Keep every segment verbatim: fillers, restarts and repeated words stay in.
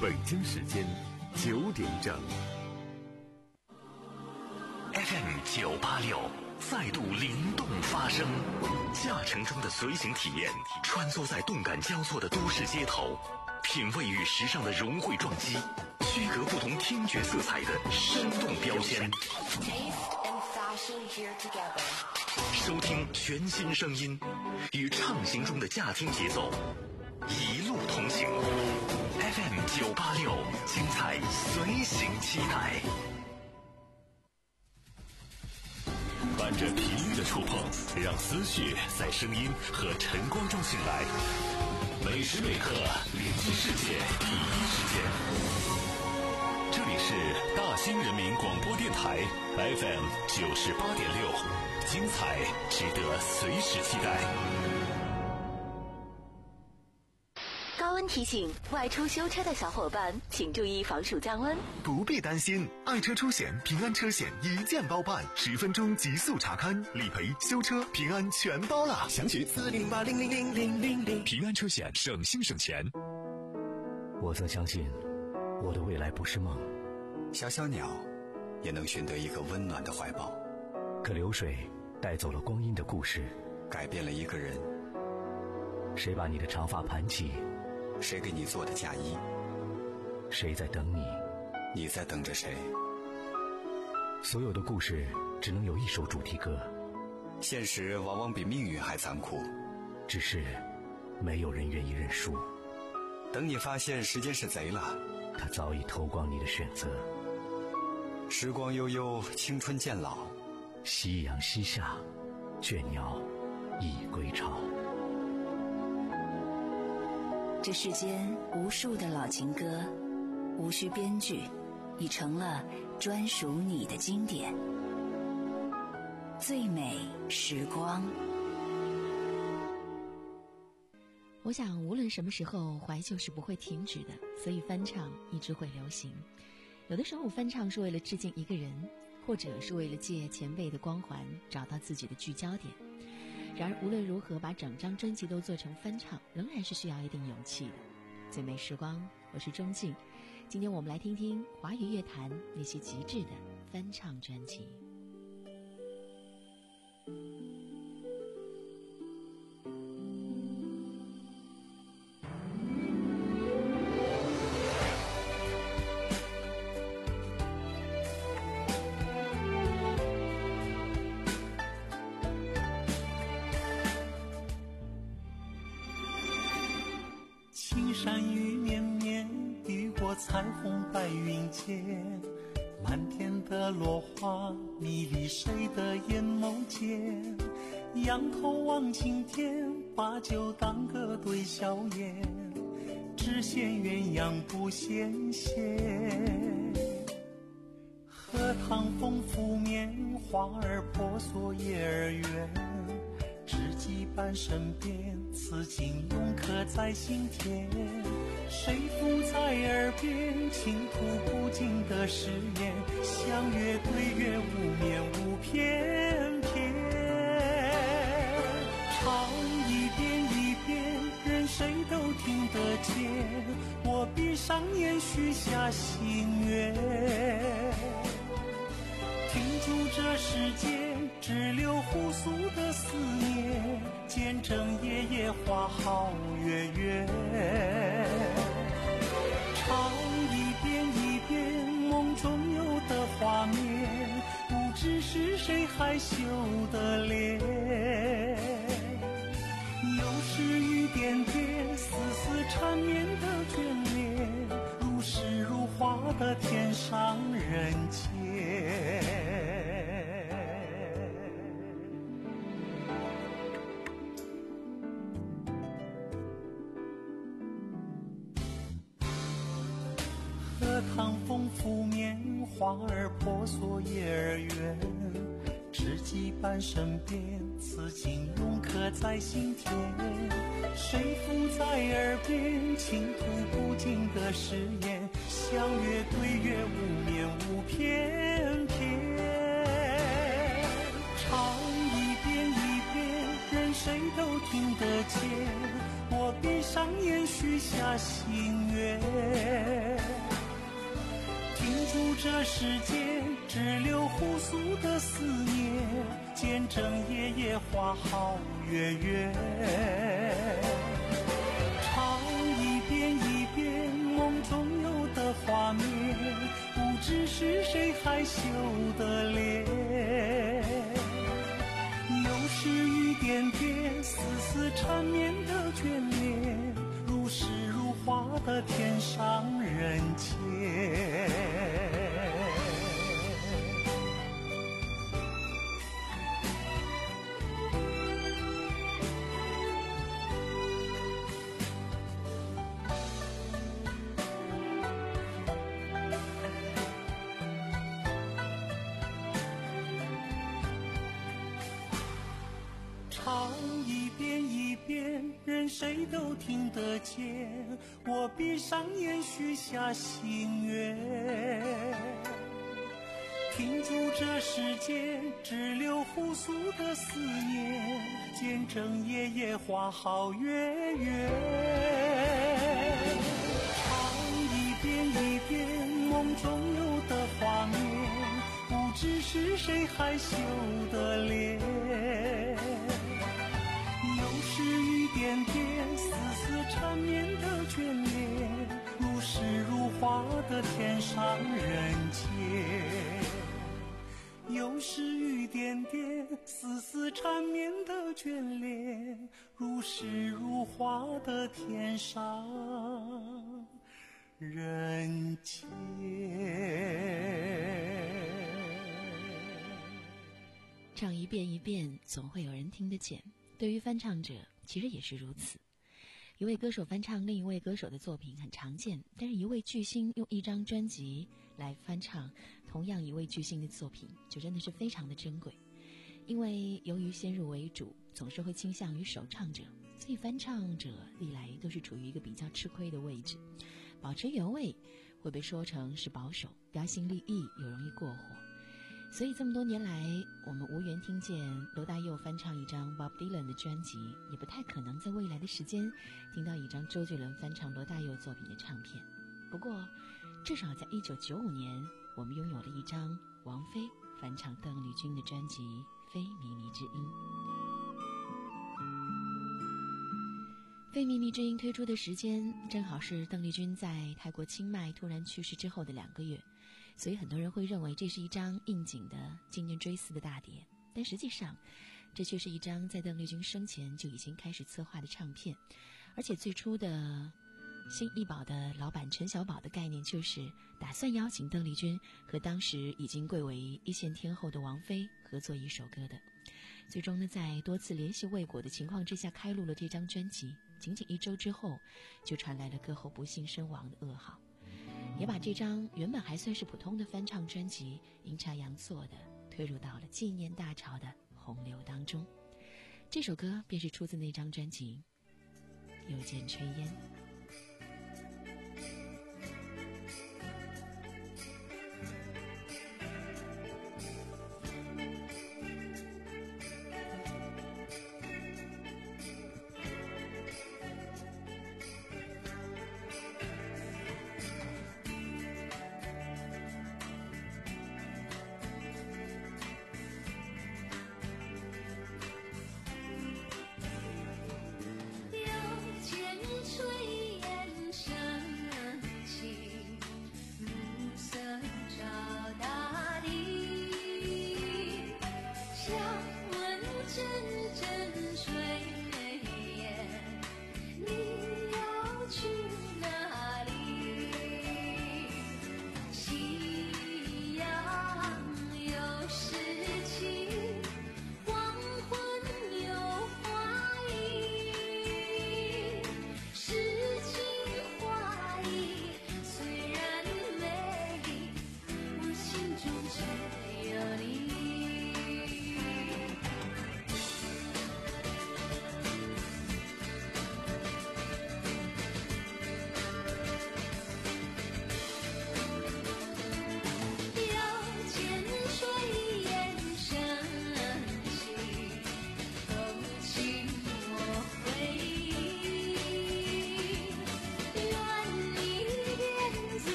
北京时间九点整。 F M 九八六再度灵动发声，驾乘中的随行体验，穿梭在动感交错的都市街头，品味与时尚的融汇撞击，区隔不同听觉色彩的生动标签。收听全新声音，与畅行中的驾听节奏，一路同行。F M 九八六，精彩随行期待。伴着频率的触碰，让思绪在声音和晨光中醒来。每时每刻联系世界第一时间。这里是大兴人民广播电台 F M 九十八点六，精彩值得随时期待。 高温提醒，外出修车的小伙伴请注意防暑降温。 不必担心，爱车出险平安车险一键包办，十分钟极速查勘，理赔、修车、平安全包了。详询四零八零零零零零零。 平安车险，省心省钱。 我曾相信，我的未来不是梦。 小小鸟也能寻得一个温暖的怀抱。 可流水带走了光阴的故事， 改变了一个人。 谁把你的长发盘起？ 谁给你做的嫁衣？ 谁在等你？ 你在等着谁？ 所有的故事只能有一首主题歌。 现实往往比命运还残酷， 只是没有人愿意认输。 等你发现时间是贼了， 他早已偷光你的选择。 时光悠悠，青春渐老， 夕阳西下，倦鸟已归巢。 这世间无数的老情歌，无需编剧，已成了专属你的经典。最美时光。 我想无论什么时候，怀旧是不会停止的，所以翻唱一直会流行。有的时候翻唱是为了致敬一个人，或者是为了借前辈的光环找到自己的聚焦点。然而无论如何，把整张专辑都做成翻唱，仍然是需要一定勇气的。最美时光，我是钟静。今天我们来听听华语乐坛那些极致的翻唱专辑。 山雨绵绵，雨过彩虹白云间，满天的落花迷离谁的眼眸间，仰头望青天，把酒当歌对笑颜，只羡鸳鸯不羡仙。荷塘风拂面，花儿婆娑叶儿圆，知己伴身边，此情永刻在心田。谁附在耳边，倾吐不尽的誓言，相约对月，无眠无偏偏。唱一遍一遍，任谁都听得见，我闭上眼许下心愿，停住这世间只留互诉的思念，见证夜夜花好月圆。唱一遍一遍梦中有的画面，不知是谁害羞的脸。又是雨点点，丝丝缠绵的眷恋，如诗如画的天上人间。荷塘风拂面，花儿婆娑叶儿圆，知己伴身边，此情永刻在心田。谁附在耳边，倾吐不尽的誓言，相约对月，无眠无偏偏。唱一遍一遍，任谁都听得见，我闭上眼许下心愿， 这世间只留互诉的思念，见证夜夜花好月圆。唱一遍一遍梦中有的画面，不知是谁害羞的脸。又是雨点点，丝丝缠绵的眷恋，如诗如画的天上人间。唱一遍一遍，任谁都听得见，我闭上眼许下心愿，停住这世间只留互诉的思念，见证夜夜花好月圆。唱一遍一遍梦中有的画面，不知是谁害羞的脸。又是雨点点，丝丝缠绵的眷恋，如诗如画的天上人间。又是雨点点，丝丝缠绵的眷恋，如诗如画的天上人间。 唱一遍一遍，总会有人听得见。对于翻唱者，其实也是如此。一位歌手翻唱另一位歌手的作品很常见，但是一位巨星用一张专辑来翻唱同样一位巨星的作品，就真的是非常的珍贵。因为由于先入为主，总是会倾向于首唱者，所以翻唱者历来都是处于一个比较吃亏的位置。保持原味会被说成是保守，标新立异又容易过火。所以这么多年来，我们无缘听见罗大佑翻唱一张 Bob Dylan 的专辑，也不太可能在未来的时间听到一张周杰伦翻唱罗大佑作品的唱片。不过至少在一九九五年，我们拥有了一张王菲翻唱邓丽君的专辑《非靡靡之音》。《非靡靡之音》推出的时间正好是邓丽君在泰国清迈突然去世之后的两个月，所以很多人会认为这是一张应景的纪念追思的大碟，但实际上这却是一张在邓丽君生前就已经开始策划的唱片。而且最初的新艺宝的老板陈小宝的概念就是打算邀请邓丽君和当时已经贵为一线天后的王菲合作一首歌的。最终呢，在多次联系未果的情况之下开录了这张专辑，仅仅一周之后就传来了歌后不幸身亡的噩耗，也把这张原本还算是普通的翻唱专辑阴差阳错的推入到了纪念大潮的洪流当中。这首歌便是出自那张专辑《又见炊烟》。 又见炊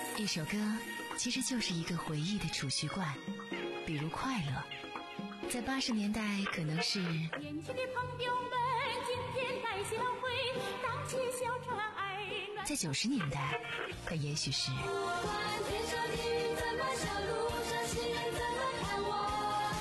一首歌其实就是一个回忆的储蓄罐，比如快乐，在八十年代可能是年轻的朋友们，今天带些老灰，荡起小船儿暖。 在九十年代，它也许是不管天上地狱怎么笑，路上行人怎么看我，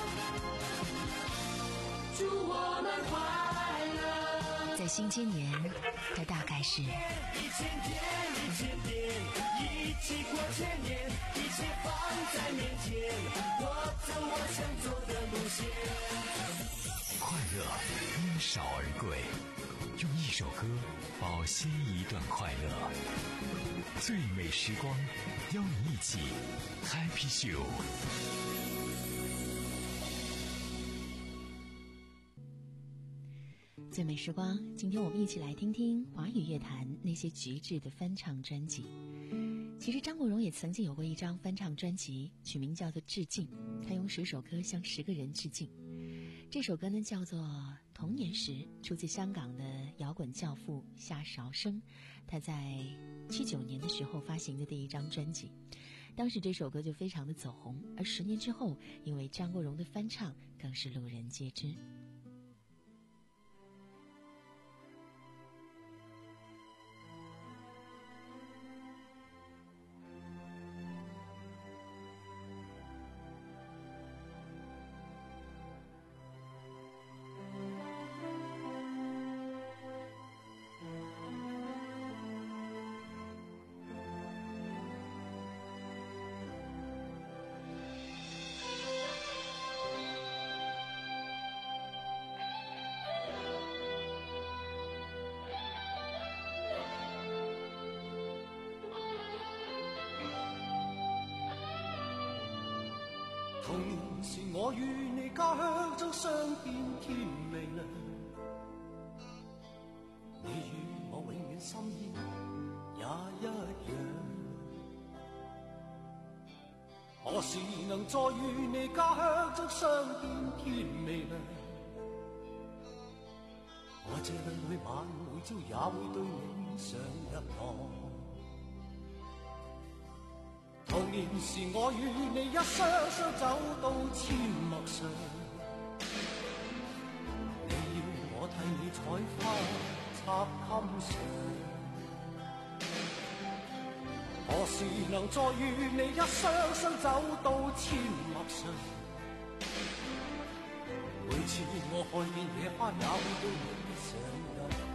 祝我们快乐。 在新千年，它大概是一千天，一千天，一起过千年，一切放在面前，我走我想走的路线。 快乐因少而贵，用一首歌保鲜一段快乐。最美时光，邀你一起 Happy Show。 最美时光，今天我们一起来听听华语乐坛那些极致的翻唱专辑。其实张国荣也曾经有过一张翻唱专辑，取名叫做《致敬》，他用十首歌向十个人致敬。这首歌呢叫做《童年时》，出自香港的摇滚教父夏韶声，他在七九年的时候发行的第一张专辑。当时这首歌就非常的走红，而十年之后，因为张国荣的翻唱，更是路人皆知。 童年時我與你家鄉中相見甜美麗，你與我永遠心意也一樣。何時能再與你家鄉中相見甜美麗？我這裏每晚每朝也會對你上一堂。童年時我與你一雙雙走到阡陌上，你要我替你採花插襟上。何時能再與你一雙雙走到阡陌上？每次我看見野花也會對你上一堂。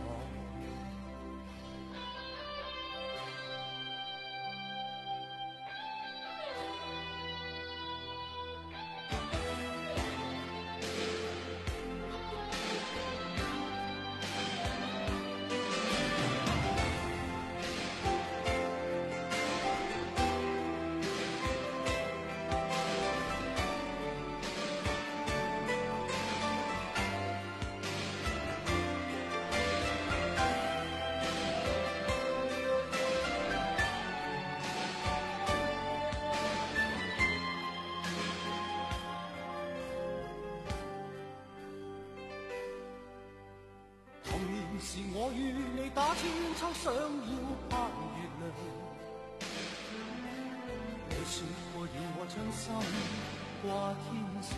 是我與你打千秋，想要攀月亮。你說過要我將心掛天上，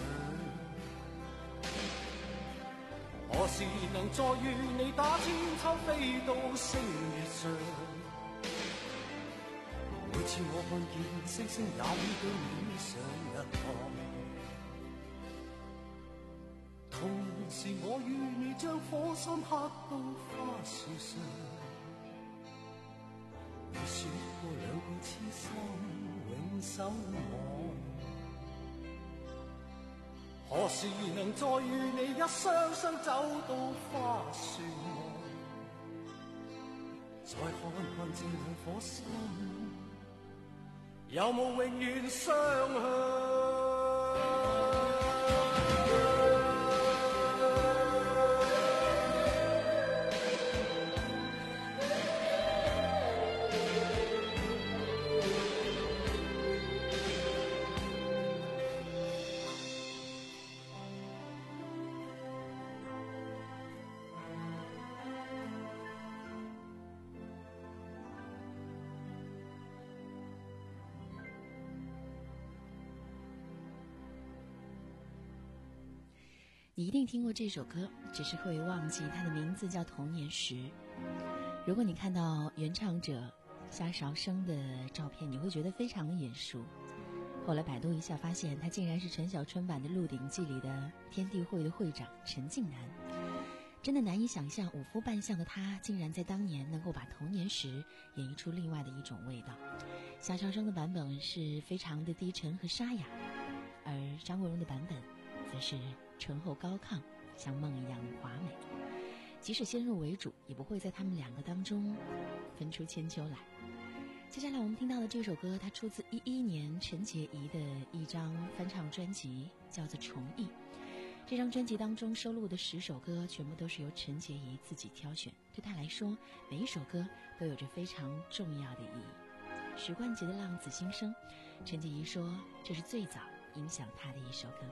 何時能再與你打千秋，飛到星月上？每次我看見星星，也會對你上一堂。童年時我與你將火心刻到花樹上，你說過兩個痴心永守望。何時能再與你一雙雙走到花樹望？再看看這兩顆心，有冇永遠相向？ 你一定听过这首歌，只是会忘记它的名字叫《童年时》。如果你看到原唱者夏韶声的照片，你会觉得非常的眼熟。后来百度一下发现，他竟然是陈小春版的《鹿鼎记》里的天地会的会长陈近南。真的难以想象，五夫扮相的他竟然在当年能够把童年时演绎出另外的一种味道。夏韶声的版本是非常的低沉和沙哑，而张国荣的版本则是醇厚高亢，像梦一样华美。即使先入为主，也不会在他们两个当中分出千秋来。接下来我们听到的这首歌，它出自一一年陈洁仪的一张翻唱专辑，叫做《重忆》。这张专辑当中收录的十首歌，全部都是由陈洁仪自己挑选。对她来说，每一首歌都有着非常重要的意义。许冠杰的《浪子心声》，陈洁仪说这是最早影响她的一首歌。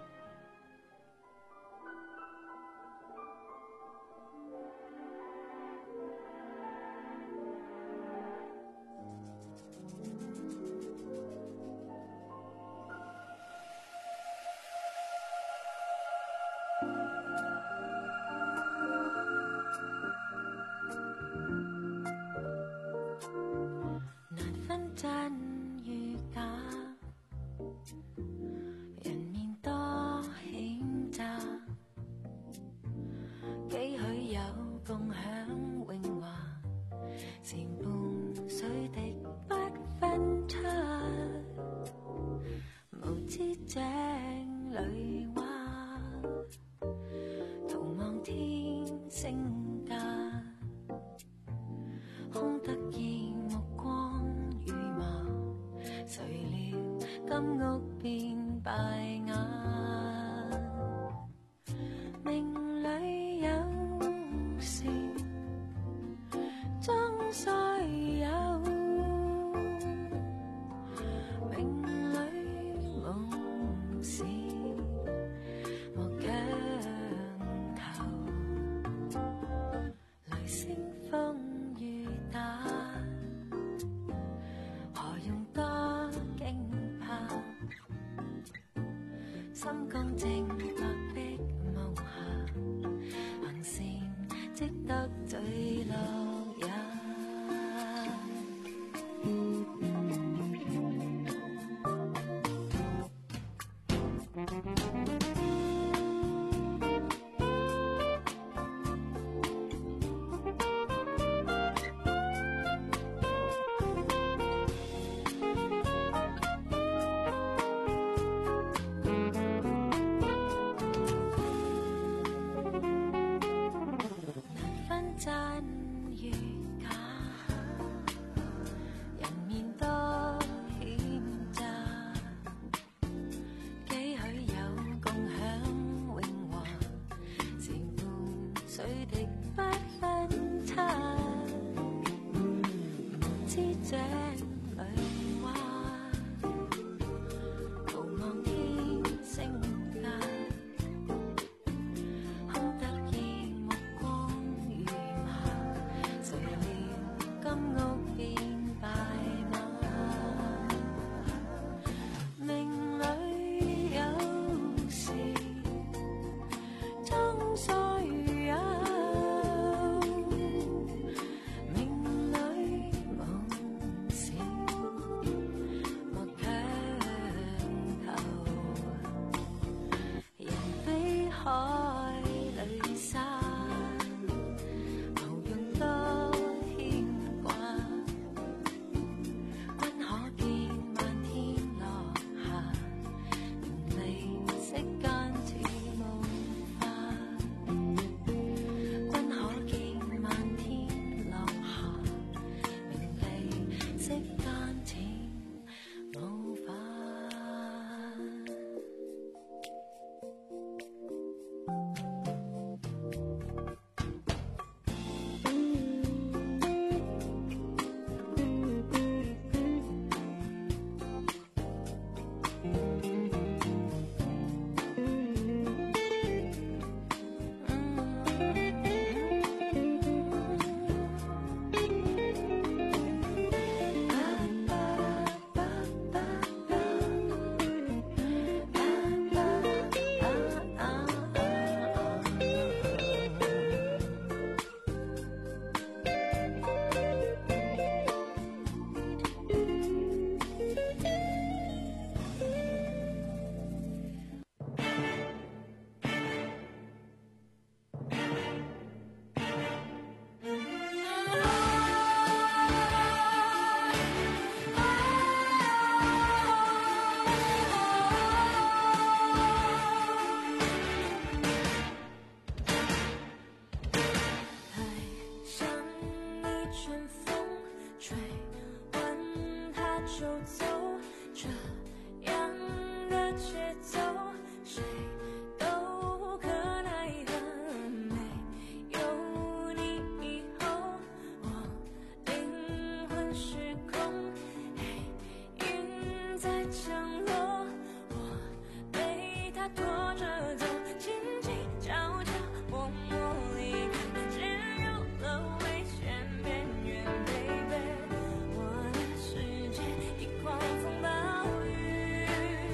手走，这样的节奏，谁都可奈何。没有你以后，我灵魂失控。嘿，云在降落，我被它拖着走，轻轻悄悄，默默离开，陷入了危险边缘。Baby， 我的世界一狂风暴雨。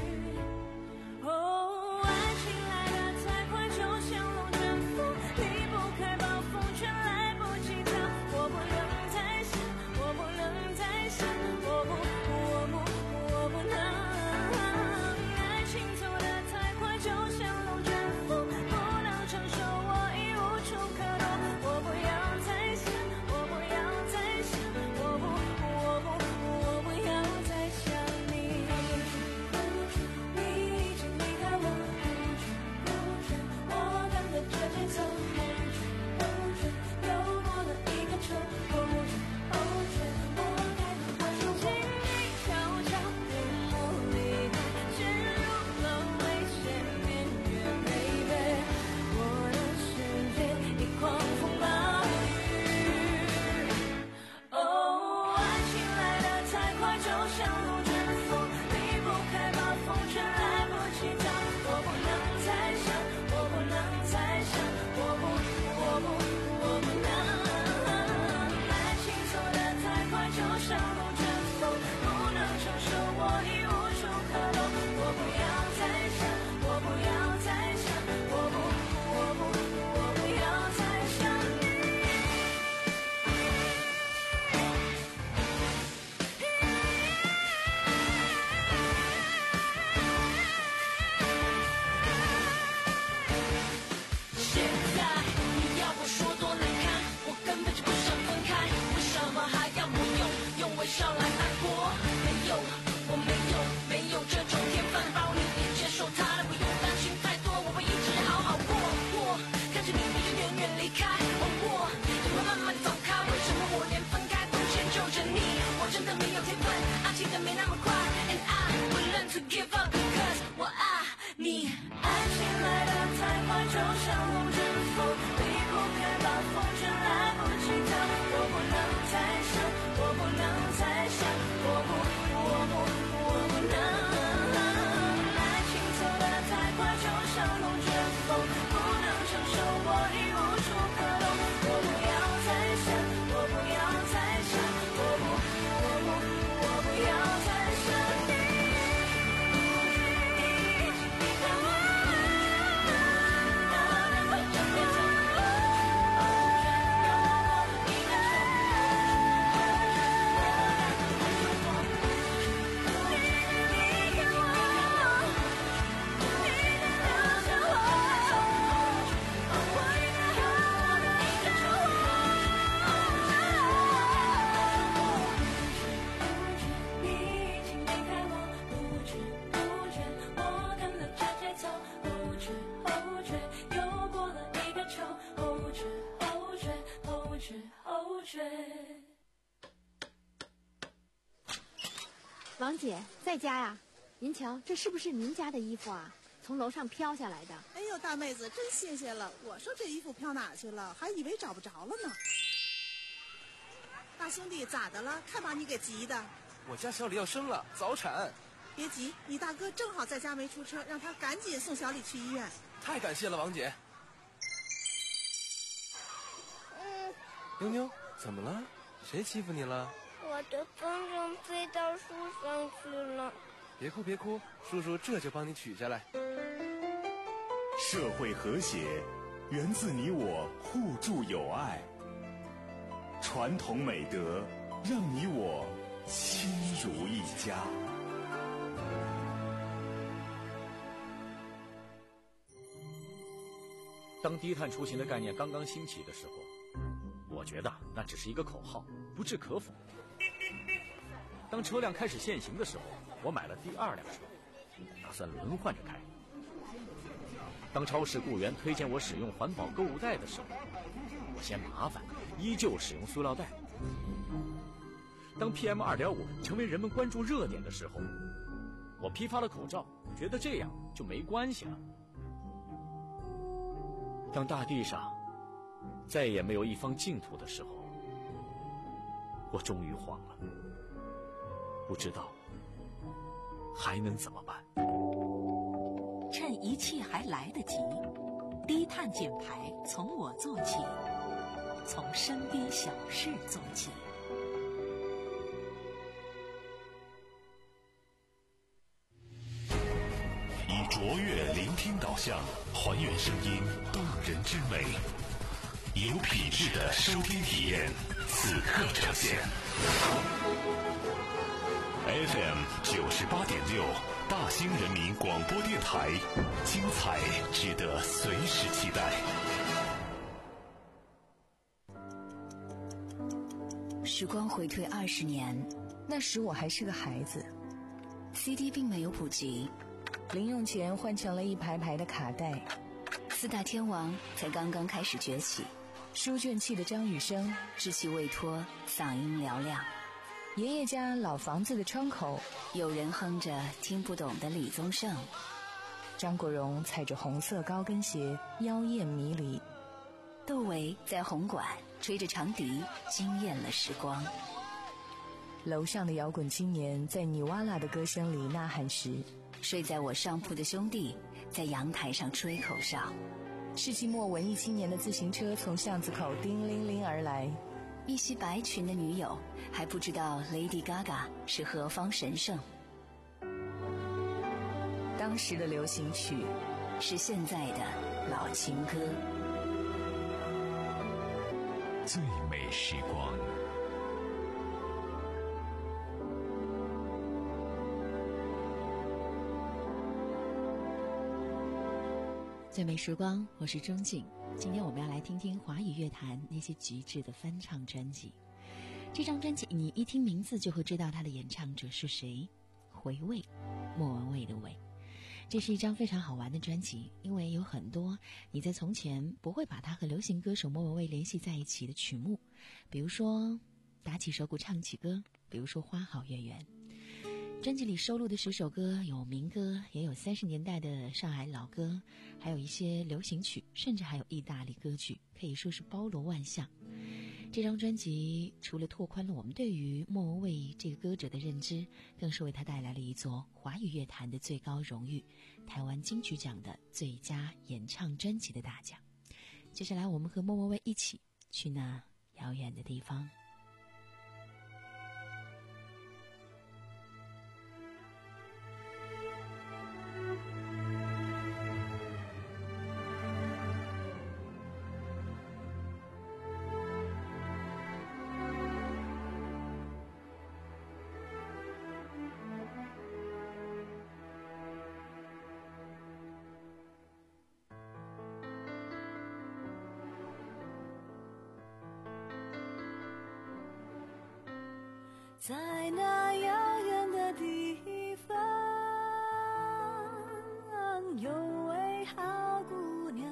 哦，爱情来得太快，就像龙卷风，离不开暴风圈，来不及逃。我不能再想，我不能再想，我不，我不，我不能。爱情走得太快，就像龙卷风，不能承受，我已无处可躲。我不要再想，我不要再想，我不，我不，我不要再想你。你已经离开我，我跟着这节奏，又过了一个秋，后知后觉，我该如何收获？轻轻悄悄，默默离开，陷入了危险边缘。Baby， 我的世界一狂风暴雨。哦，爱情来得太快，就像龙卷风，离不开暴风圈，来不及逃。我不能再想，我不能再想，我不，我不，我不能。爱情走得太快，就像龙卷风，不能承受，我已无处可躲。我不要再想，我不要再想，我不，我不，我不要再想你。现在你要我说多难看，我根本就不想分开，为什么还要我用用微笑来爱过？没有，我没有，没有这种天分，包你也接受它的，不用担心太多，我会一直好好过。我看着你你就远远离开，而我也会慢慢地走开。为什么我连分开都迁就着你？我真的没有天分，爱情的没那么快 ，and I will learn to give up because 我爱你。爱情来得太快，就像龙卷风，离不开暴风圈，来不及逃。我不能再想，我不能再想，我不，我不，我不能。爱情走得太快，就像龙卷风，不能承受，我已无处可躲。我不要再想，我不要再想，我不，我不，我不要再想你。离开我，让我这变成后觉，又过了一个秋，你离开我，你的留着我，我应该好好的一个秋。你已经离开我，不知不觉，我跟了这节奏，后知后觉，又过了一个秋，后知后觉，后知后觉。 王姐在家呀？您瞧，这是不是您家的衣服啊？从楼上飘下来的。 哎呦，大妹子，真谢谢了！我说这衣服飘哪去了，还以为找不着了呢。大兄弟，咋的了？看把你给急的。 我家小李要生了，早产。 别急，你大哥正好在家没出车，让他赶紧送小李去医院。 太感谢了，王姐。 嗯， 妞妞，怎么了？谁欺负你了？ 我的风筝飞到树上去了。 别哭别哭，叔叔这就帮你取下来。 社会和谐源自你我互助友爱，传统美德让你我亲如一家。 当低碳出行的概念刚刚兴起的时候，我觉得那只是一个口号，不置可否。当车辆开始限行的时候，我买了第二辆车，打算轮换着开。当超市雇员推荐我使用环保购物袋的时候，我嫌麻烦，依旧使用塑料袋。 当 P M 二点五 成为人们关注热点的时候，我批发了口罩，觉得这样就没关系了。当大地上再也没有一方净土的时候，我终于慌了，不知道还能怎么办。 趁一切还来得及，低碳减排从我做起，从身边小事做起。 以卓越聆听导向，还原声音动人之美，有品质的收听体验，此刻呈现。F M 九十八点六，大兴人民广播电台，精彩值得随时期待。 时光回退二十年， 那时我还是个孩子 ，C D 并没有普及， 零用钱换成了一排排的卡带， 四大天王才刚刚开始崛起， 书卷气的张雨生稚气未脱，嗓音嘹亮。 爷爷家老房子的窗口， 有人哼着听不懂的李宗盛。 张国荣踩着红色高跟鞋，妖艳迷离。 窦唯在红馆吹着长笛，惊艳了时光。 楼上的摇滚青年在尼瓦拉的歌声里呐喊时， 睡在我上铺的兄弟在阳台上吹口哨。 世纪末文艺青年的自行车从巷子口叮铃铃而来。 一袭白裙的女友还不知道 Lady Gaga 是何方神圣。 当时的流行曲是现在的老情歌。 最美时光， 最美时光，我是钟静。今天我们要来听听华语乐坛那些极致的翻唱专辑。这张专辑你一听名字就会知道它的演唱者是谁，回味，莫文蔚的蔚。这是一张非常好玩的专辑，因为有很多你在从前不会把它和流行歌手莫文蔚联系在一起的曲目，比如说打起手鼓唱起歌，比如说花好月圆。专辑里收录的十首歌有民歌，也有三十年代的上海老歌，还有一些流行曲，甚至还有意大利歌曲，可以说是包罗万象。这张专辑除了拓宽了我们对于莫文蔚这个歌者的认知，更是为他带来了一座华语乐坛的最高荣誉——台湾金曲奖的最佳演唱专辑的大奖。接下来我们和莫文蔚一起去那遥远的地方。 在那遥远的地方，有位好姑娘，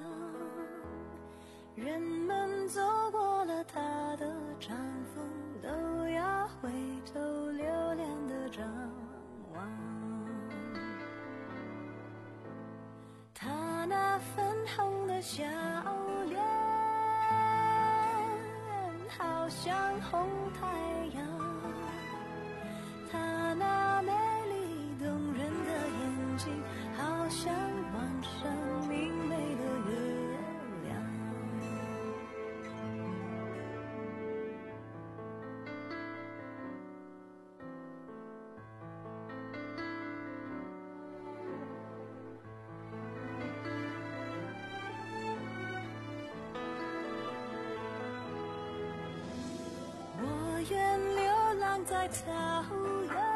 人们走过了她的帐篷，都要回头留恋的张望。她那粉红的笑脸，好像红太阳。她那美丽动人的眼睛，好像晚上明媚的月亮。我愿流浪在草原，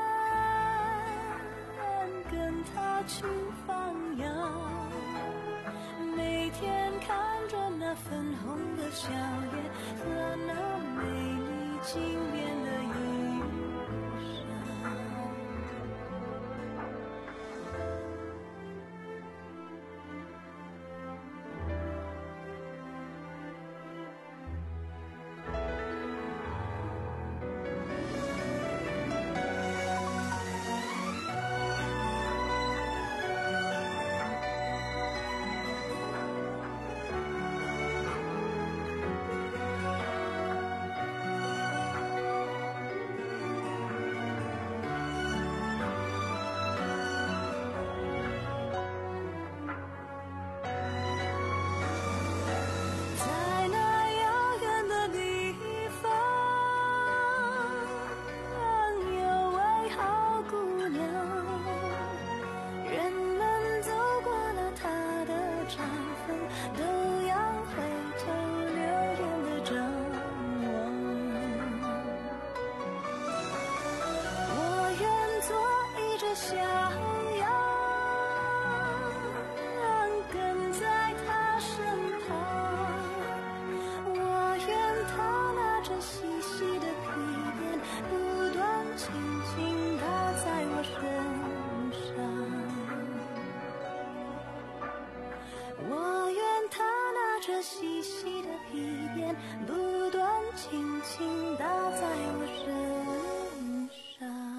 跟他去放羊，每天看着那粉红的笑脸和那美丽轻便的衣裳。 着细细的皮鞭，不断轻轻打在我身上。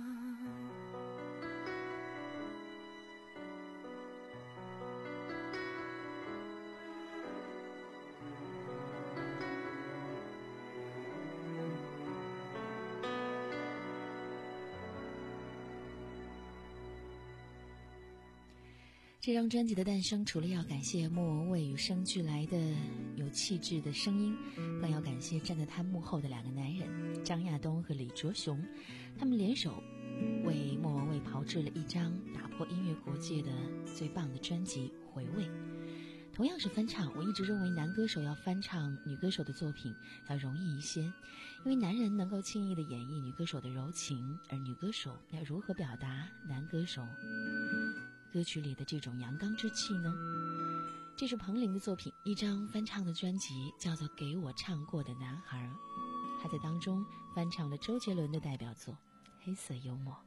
这张专辑的诞生，除了要感谢莫文蔚与生俱来的有气质的声音，更要感谢站在他幕后的两个男人张亚东和李卓雄，他们联手为莫文蔚炮制了一张打破音乐国界的最棒的专辑《回味》。同样是翻唱，我一直认为男歌手要翻唱女歌手的作品要容易一些，因为男人能够轻易地演绎女歌手的柔情，而女歌手要如何表达男歌手歌曲里的这种阳刚之气呢？这是彭羚的作品，一张翻唱的专辑叫做《给我唱过的男孩》，他在当中翻唱了周杰伦的代表作《黑色幽默》。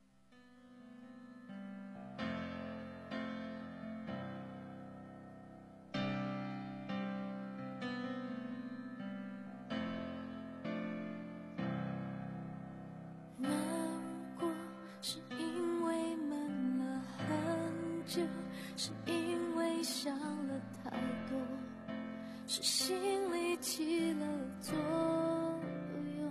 是因为想了太多，是心里起了作用。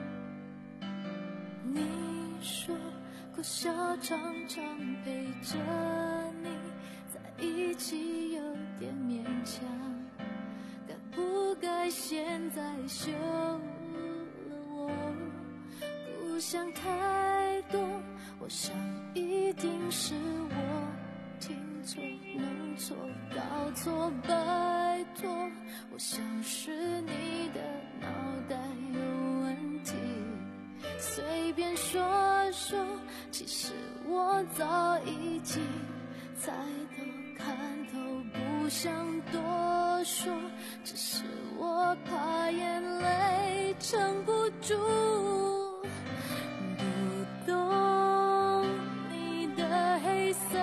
你说过笑常常陪着你在一起有点勉强，该不该现在休了我？不想太多，我想一定是我听错弄错搞错，拜托，我想是你的脑袋有问题，随便说说，其实我早已经猜透看透，不想多说，只是我怕眼泪撑不住，不懂你的黑色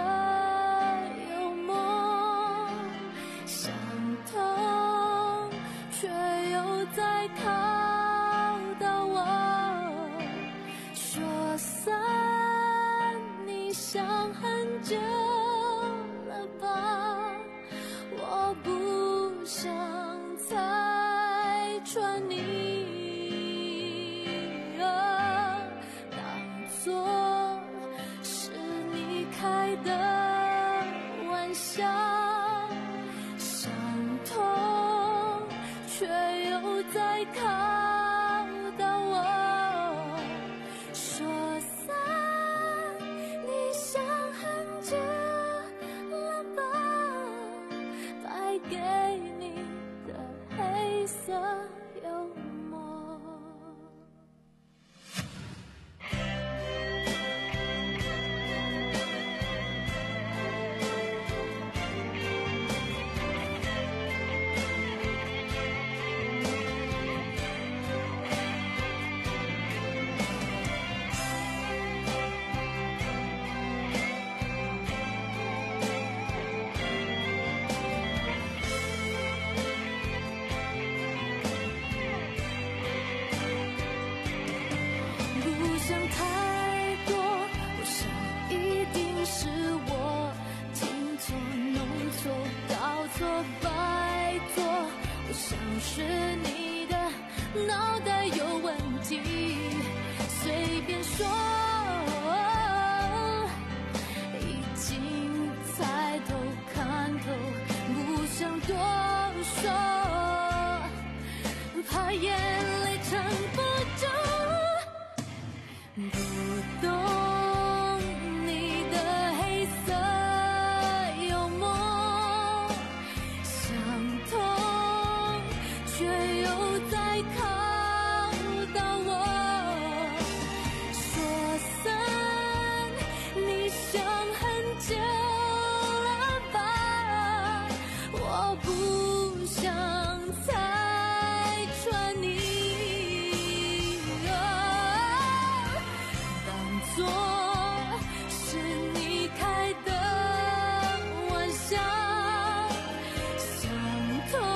在考到我，说散你想很久了吧，我不想拆穿你，啊，当作是你开的玩笑，想通却又在考到我，说散你想很久了吧，败给你的黑色幽默。是你的脑袋有问题，随便说，已经猜透看透，不想多说，怕眼泪撑不住，不懂你的黑色幽默，想通却又在考到我，说散你想很久了吧，我不想拆穿你，啊，当作是你开的玩笑，想通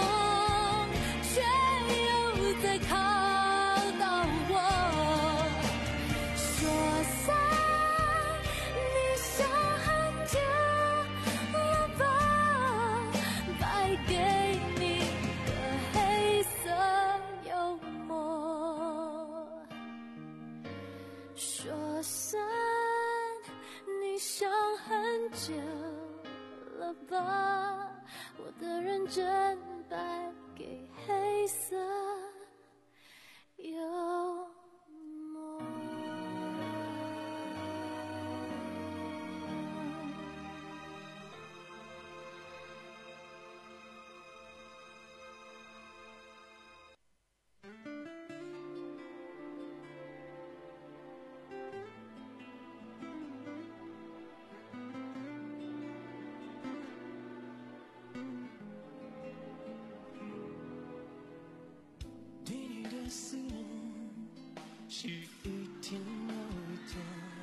的思念是一天又一天，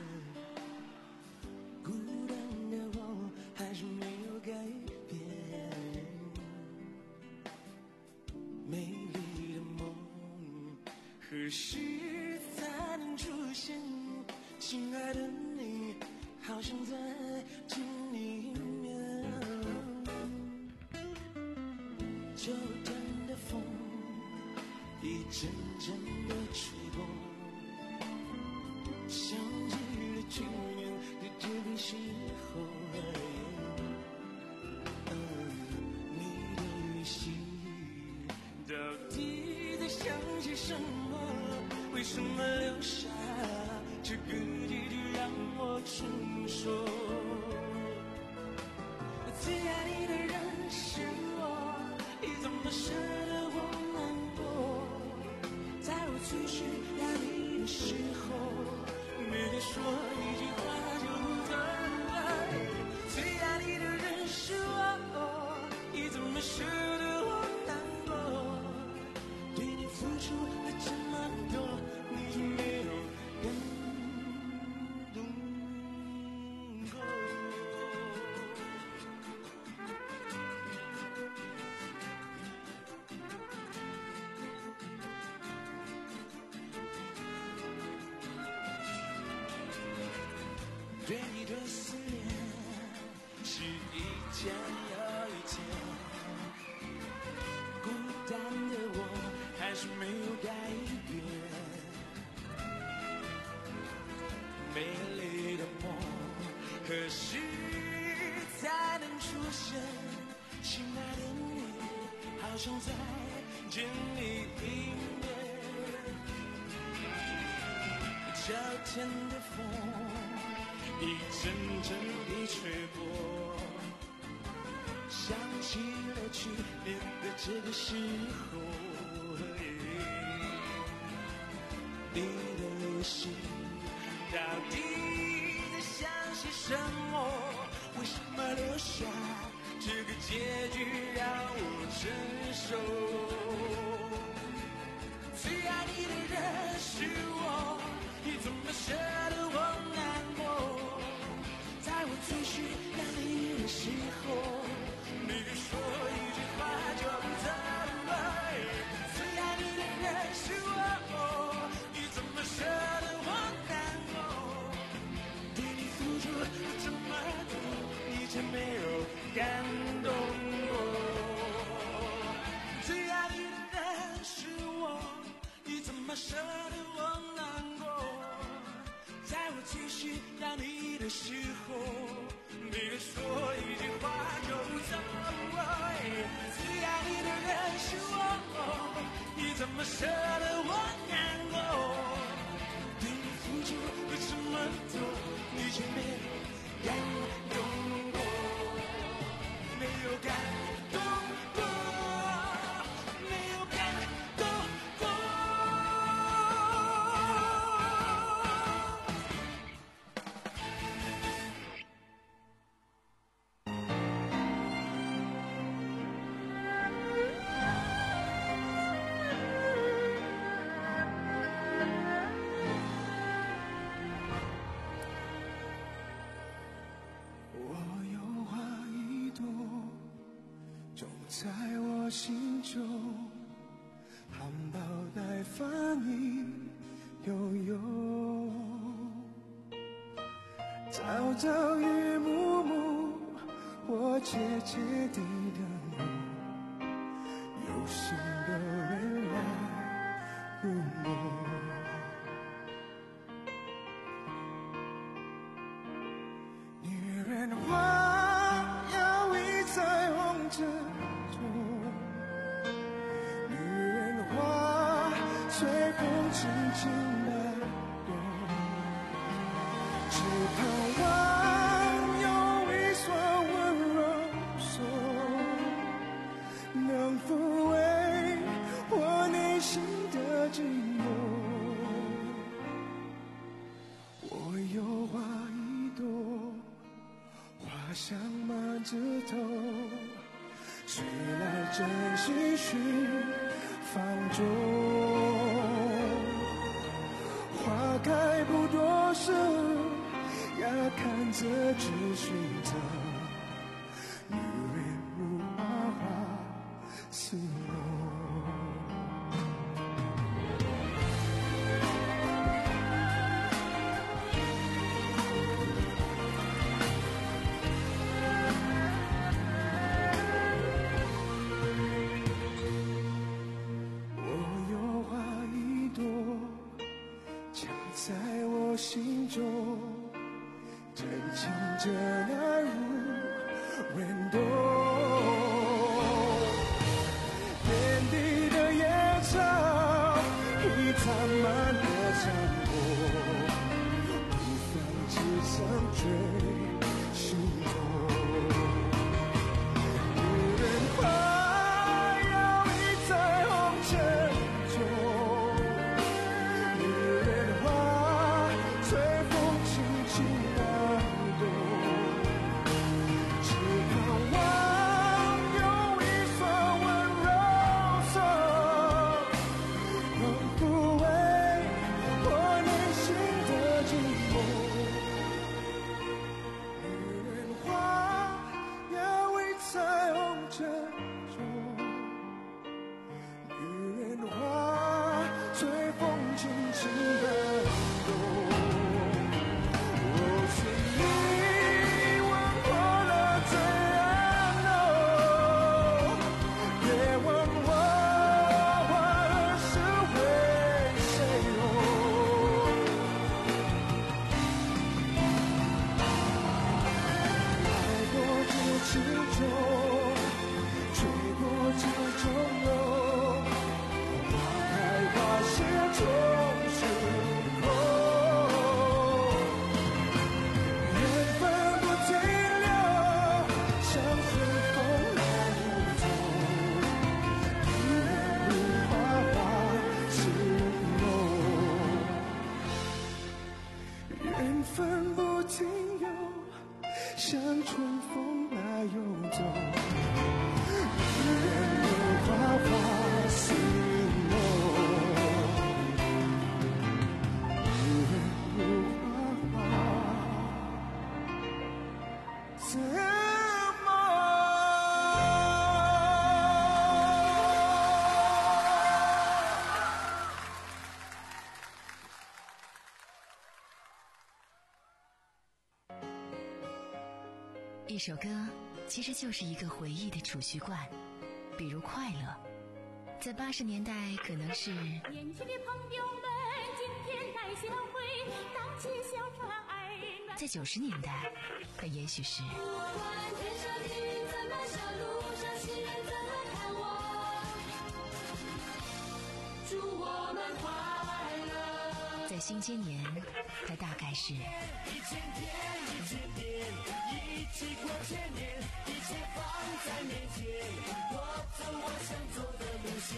孤单的我还是没有改变，美丽的梦何时才能出现？亲爱的你，好想再见你一面。秋天的风一阵阵的吹过，想起了去年的这个时候，嗯，你的语气到底在想些什么？为什么留下这个结局让我承受？最爱你的人是我，你怎么舍得我难过？在我最需要你的时候，没得说一句话就走了。最爱你的人是我，你怎么舍得我难过？对你付出了这么多，你就没有感动过？对你的思念是一天又一天，孤单的我还是没有改变，美丽的梦何时才能出现？亲爱的你，好想再见你一面。秋天的风一阵阵地吹过，想起了去年的这个时候，你的心到底在想些什么？为什么留下这个结局让我承受？最爱你的人是我，你怎么舍得我难过？在我最需要你的时候，没有说一句话就走了。最爱你的人是我，你怎么舍得我难过？对你付出了这么多，你却没有感动过。最爱你的人是我，你怎么舍得我难过？在我最需要你的时候，没有说一句话就走。最爱你的人是我，你怎么舍得我难过？对你付出了这么多，你却没有感动过，没有感动过，没有感动过。在我心中，含苞待放意悠悠，朝朝与暮暮，我切切地等候，有心的人来入梦。女人花摇曳在红尘中，女人花随风轻轻摆动，只盼望有一双温柔手，能抚慰我内心的寂寞。我有花一朵，花香满枝头，谁来真心寻放纵，花开不多时，要看着只寻常，女人如花花似梦。在我心中，真情真爱无人懂。天地的野草，已长满了残破，不放只想追心头。女人花摇曳在红尘中。像春风那游走，女人如花花似梦，女人如花花似梦。 一首歌其实就是一个回忆的储蓄罐，比如快乐，在八十年代可能是年轻的朋友们今天带相会，荡起小船爱暖。 在九十年代它也许是天上的云怎么笑，路上行人怎么看我，祝我们快乐。 在新千年它大概是一千天一千天一起过千年，一切放在面前，我走我想走的路线。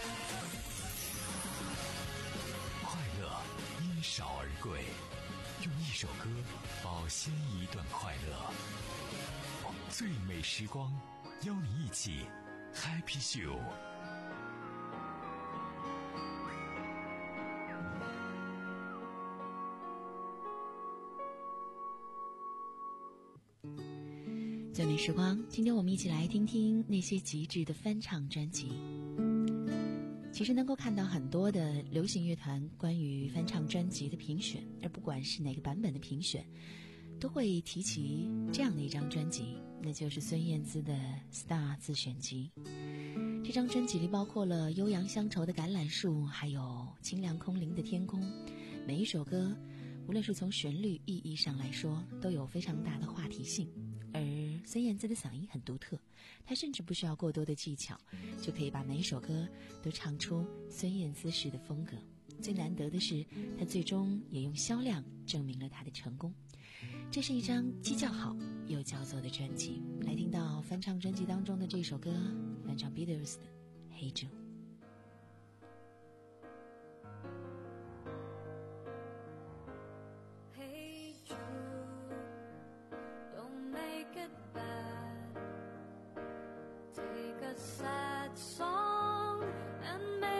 快乐因少而贵，用一首歌保鲜一段快乐。最美时光，邀你一起 Happy Show。 最美时光，今天我们一起来听听那些极致的翻唱专辑。其实能够看到很多的流行乐团关于翻唱专辑的评选，而不管是哪个版本的评选，都会提起这样的一张专辑，那就是孙燕姿的《Star 自选集》。这张专辑里包括了悠扬乡愁的橄榄树，还有清凉空灵的天空。每一首歌，无论是从旋律意义上来说，都有非常大的话题性。而孙燕姿的嗓音很独特，她甚至不需要过多的技巧，就可以把每一首歌都唱出孙燕姿式的风格。最难得的是，她最终也用销量证明了她的成功。这是一张既叫好又叫座的专辑。来听到翻唱专辑当中的这首歌，翻唱 Beatles 的《Hey Jude》。 Take a sad song and make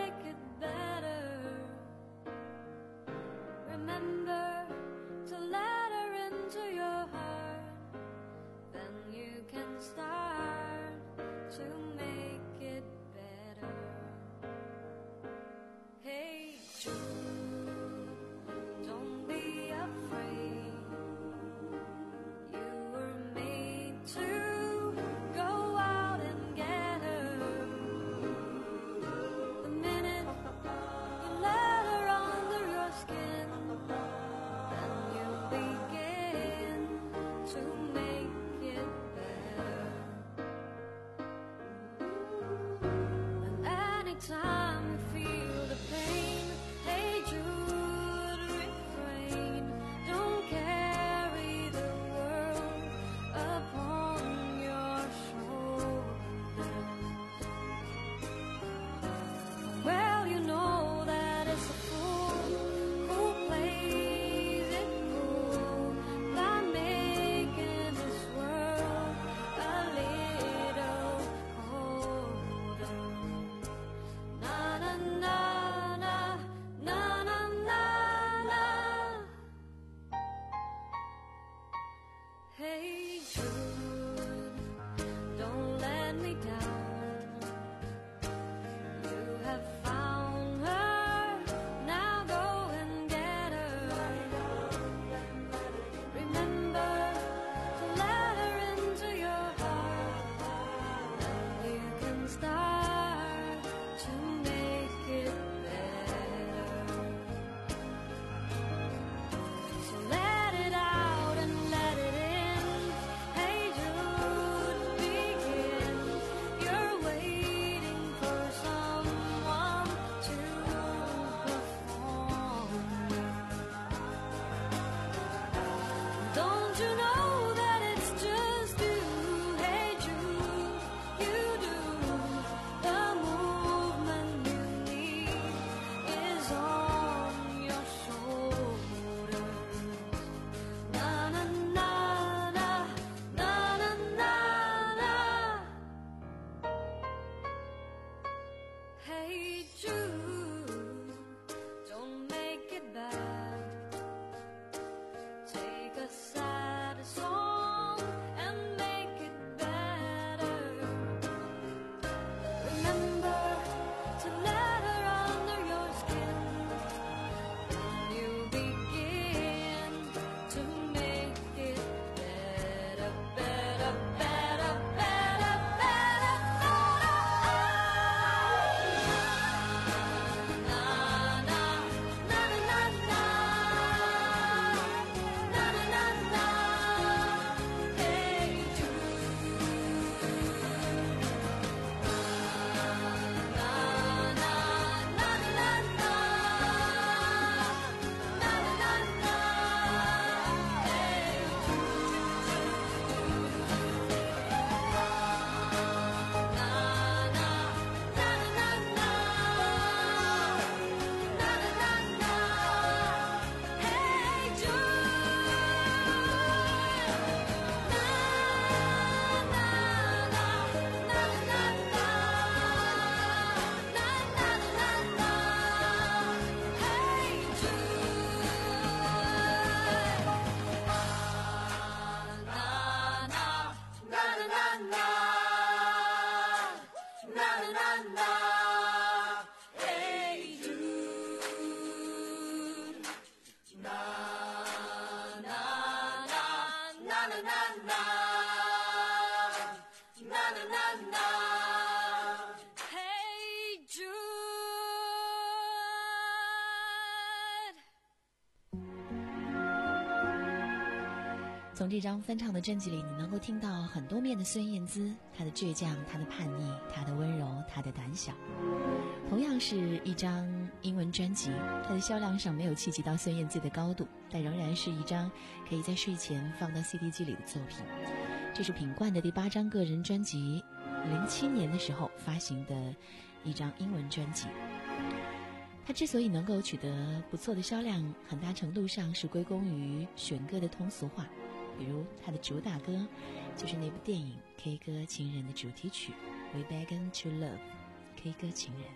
从这张翻唱的专辑里，你能够听到很多面的孙燕姿，她的倔强，她的叛逆，她的温柔，她的胆小。同样是一张英文专辑，它的销量上没有企及到孙燕姿的高度，但仍然是一张可以在睡前放到 C D 机里的作品。这是品冠的第八张个人专辑，零七年的时候发行的一张英文专辑。它之所以能够取得不错的销量，很大程度上是归功于选歌的通俗化。比如他的主打歌就是那部电影 K 歌情人的主题曲 We Began to Love K 歌情人。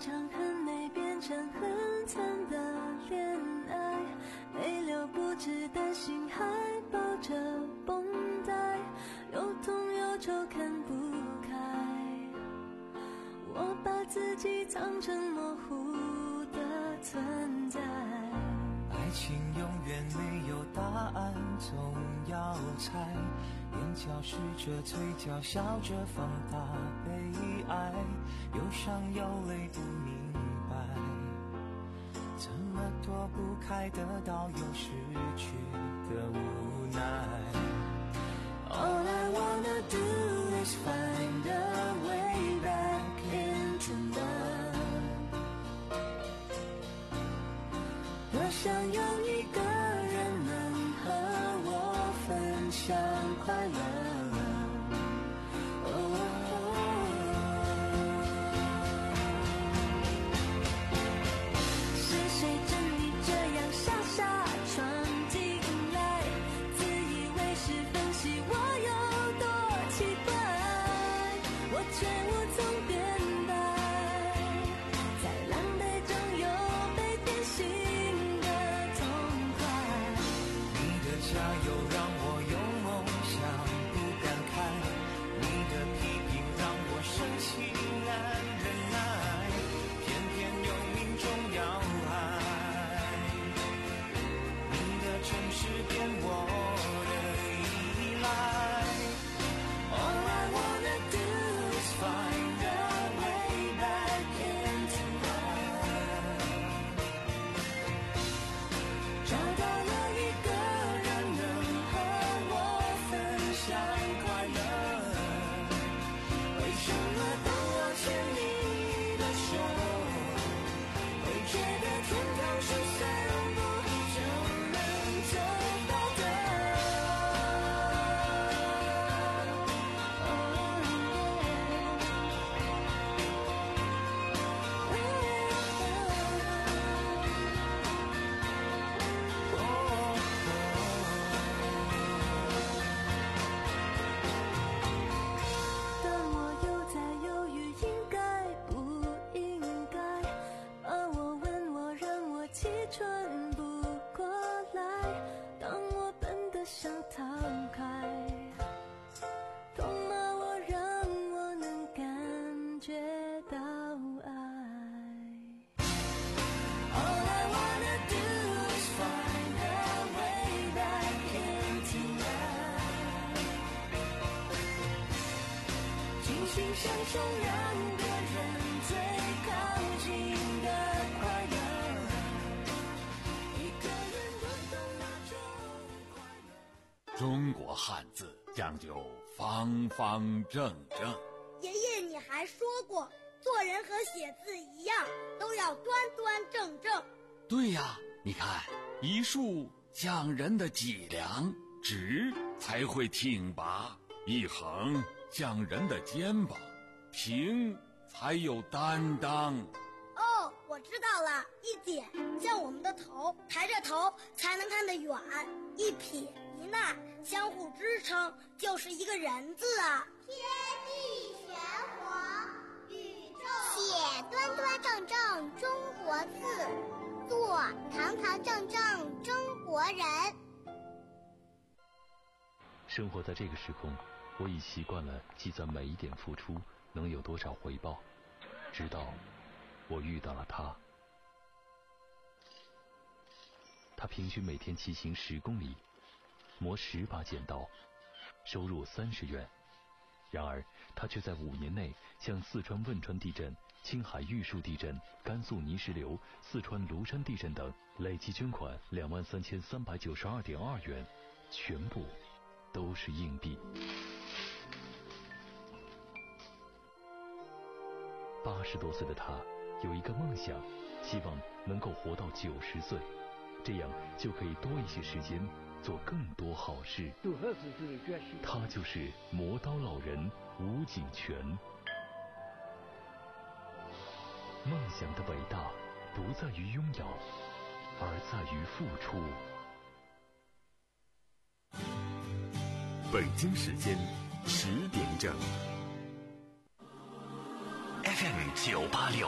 场很美变成很惨的恋爱，没留不止担心还抱着绷带，又痛又愁看不开，我把自己藏成模糊的存在。 爱情永远没有答案，总要猜，眼角试着嘴角笑着放大悲哀，有伤有泪不明白，怎么躲不开得到又失去的无奈。 All I wanna do is find a way back into love， 多想有一个人能和我分享快乐。 享受两个人最靠近的快乐，一个人都懂那种快乐。 中国汉字讲究方方正正。 爷爷，你还说过，做人和写字一样，都要端端正正。 对呀，你看，一竖讲人的脊梁，直才会挺拔；一横讲人的肩膀，平才有担当。 哦，我知道了，一点像我们的头，抬着头才能看得远；一撇一捺相互支撑，就是一个人字啊。 天地玄黄，宇宙写端端正正中国字，做堂堂正正中国人。 生活在这个时空，我已习惯了计算每一点付出能有多少回报，直到我遇到了他。他平均每天骑行十公里，磨十把剪刀，收入三十元。然而他却在五年内向四川汶川地震、青海玉树地震、甘肃泥石流、四川庐山地震等累计捐款两万三千三百九十二点二元，全部都是硬币。八十多岁的他有一个梦想，希望能够活到九十岁，这样就可以多一些时间做更多好事。他就是磨刀老人吴景全。梦想的伟大不在于拥有，而在于付出。 北京时间十点整。F M 九八六